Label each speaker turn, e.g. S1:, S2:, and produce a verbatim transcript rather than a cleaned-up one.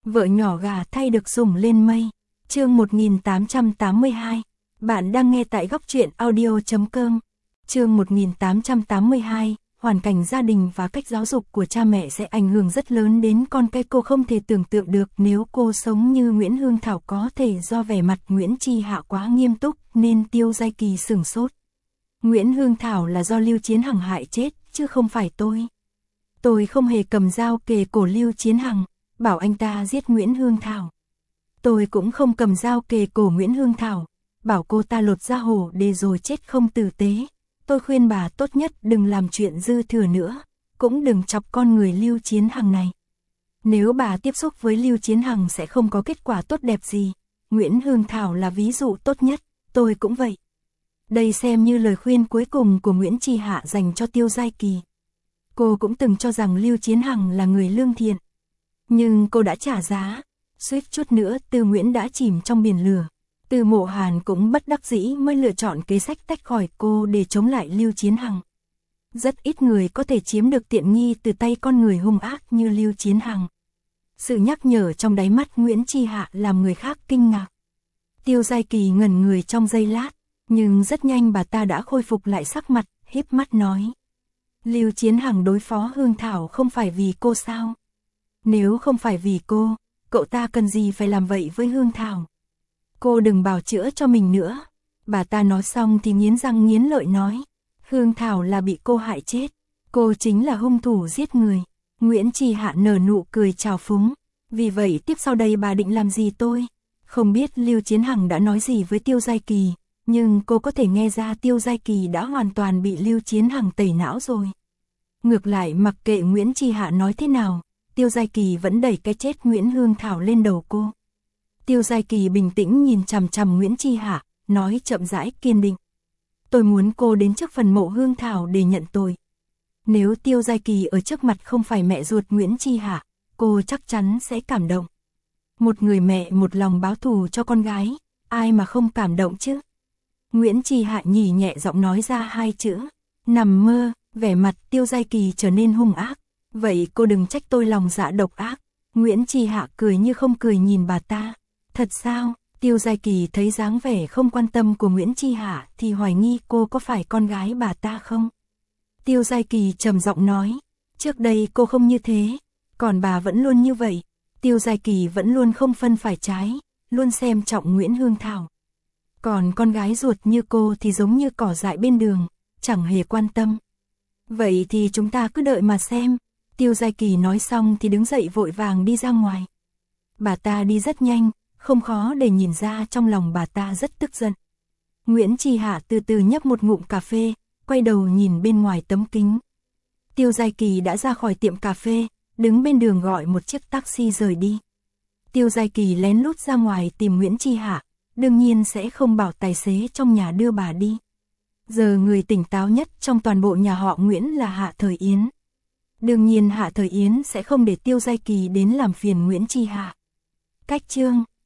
S1: Vợ nhỏ gà thay được sủng lên mây. Chương một nghìn tám trăm tám mươi hai. Bạn đang nghe tại góc truyện audio chấm com. Chương một nghìn tám trăm tám mươi hai. Hoàn cảnh gia đình và cách giáo dục của cha mẹ sẽ ảnh hưởng rất lớn đến con cái. Cô không thể tưởng tượng được nếu cô sống như Nguyễn Hương Thảo, có thể do vẻ mặt Nguyễn Chi Hạ quá nghiêm túc nên Tiêu Giai Kỳ sửng sốt. Nguyễn Hương Thảo là do Lưu Chiến Hằng hại chết, chứ không phải tôi. Tôi không hề cầm dao kề cổ Lưu Chiến Hằng, bảo anh ta giết Nguyễn Hương Thảo. Tôi cũng không cầm dao kề cổ Nguyễn Hương Thảo, bảo cô ta lột da hổ để rồi chết không tử tế. Tôi khuyên bà tốt nhất đừng làm chuyện dư thừa nữa, cũng đừng chọc con người Lưu Chiến Hằng này. Nếu bà tiếp xúc với Lưu Chiến Hằng sẽ không có kết quả tốt đẹp gì. Nguyễn Hương Thảo là ví dụ tốt nhất, tôi cũng vậy. Đây xem như lời khuyên cuối cùng của Nguyễn Chi Hạ dành cho Tiêu Giai Kỳ. Cô cũng từng cho rằng Lưu Chiến Hằng là người lương thiện. Nhưng cô đã trả giá, suýt chút nữa Tư Nguyễn đã chìm trong biển lửa. Từ Mộ Hàn cũng bất đắc dĩ mới lựa chọn kế sách tách khỏi cô để chống lại Lưu Chiến Hằng. Rất ít người có thể chiếm được tiện nghi từ tay con người hung ác như Lưu Chiến Hằng. Sự nhắc nhở trong đáy mắt Nguyễn Chi Hạ làm người khác kinh ngạc. Tiêu Giai Kỳ ngẩn người trong giây lát, nhưng rất nhanh bà ta đã khôi phục lại sắc mặt, híp mắt nói. Lưu Chiến Hằng đối phó Hương Thảo không phải vì cô sao? Nếu không phải vì cô, cậu ta cần gì phải làm vậy với Hương Thảo? Cô đừng bào chữa cho mình nữa. Bà ta nói xong thì nghiến răng nghiến lợi nói. Hương Thảo là bị cô hại chết. Cô chính là hung thủ giết người. Nguyễn Chi Hạ nở nụ cười trào phúng. Vì vậy tiếp sau đây bà định làm gì tôi? Không biết Lưu Chiến Hằng đã nói gì với Tiêu Giai Kỳ, nhưng cô có thể nghe ra Tiêu Giai Kỳ đã hoàn toàn bị Lưu Chiến Hằng tẩy não rồi. Ngược lại mặc kệ Nguyễn Chi Hạ nói thế nào, Tiêu Giai Kỳ vẫn đẩy cái chết Nguyễn Hương Thảo lên đầu cô. Tiêu Giai Kỳ bình tĩnh nhìn chằm chằm Nguyễn Chi Hạ, nói chậm rãi kiên định. Tôi muốn cô đến trước phần mộ Hương Thảo để nhận tội. Nếu Tiêu Giai Kỳ ở trước mặt không phải mẹ ruột Nguyễn Chi Hạ, cô chắc chắn sẽ cảm động. Một người mẹ một lòng báo thù cho con gái, ai mà không cảm động chứ? Nguyễn Chi Hạ nhỉ nhẹ giọng nói ra hai chữ. Nằm mơ, vẻ mặt Tiêu Giai Kỳ trở nên hung ác. Vậy cô đừng trách tôi lòng dạ độc ác. Nguyễn Chi Hạ cười như không cười nhìn bà ta. Thật sao? Tiêu Giai Kỳ thấy dáng vẻ không quan tâm của Nguyễn Chi Hạ thì hoài nghi cô có phải con gái bà ta không? Tiêu Giai Kỳ trầm giọng nói. Trước đây cô không như thế, còn bà vẫn luôn như vậy. Tiêu Giai Kỳ vẫn luôn không phân phải trái, luôn xem trọng Nguyễn Hương Thảo. Còn con gái ruột như cô thì giống như cỏ dại bên đường, chẳng hề quan tâm. Vậy thì chúng ta cứ đợi mà xem. Tiêu Giai Kỳ nói xong thì đứng dậy vội vàng đi ra ngoài. Bà ta đi rất nhanh, không khó để nhìn ra trong lòng bà ta rất tức giận. Nguyễn Chi Hạ từ từ nhấp một ngụm cà phê, quay đầu nhìn bên ngoài tấm kính. Tiêu Giai Kỳ đã ra khỏi tiệm cà phê, đứng bên đường gọi một chiếc taxi rời đi. Tiêu Giai Kỳ lén lút ra ngoài tìm Nguyễn Chi Hạ, đương nhiên sẽ không bảo tài xế trong nhà đưa bà đi. Giờ người tỉnh táo nhất trong toàn bộ nhà họ Nguyễn là Hạ Thời Yến. Đương nhiên Hạ Thời Yến sẽ không để Tiêu Giai Kỳ đến làm phiền Nguyễn Chi Hạ. Cách chương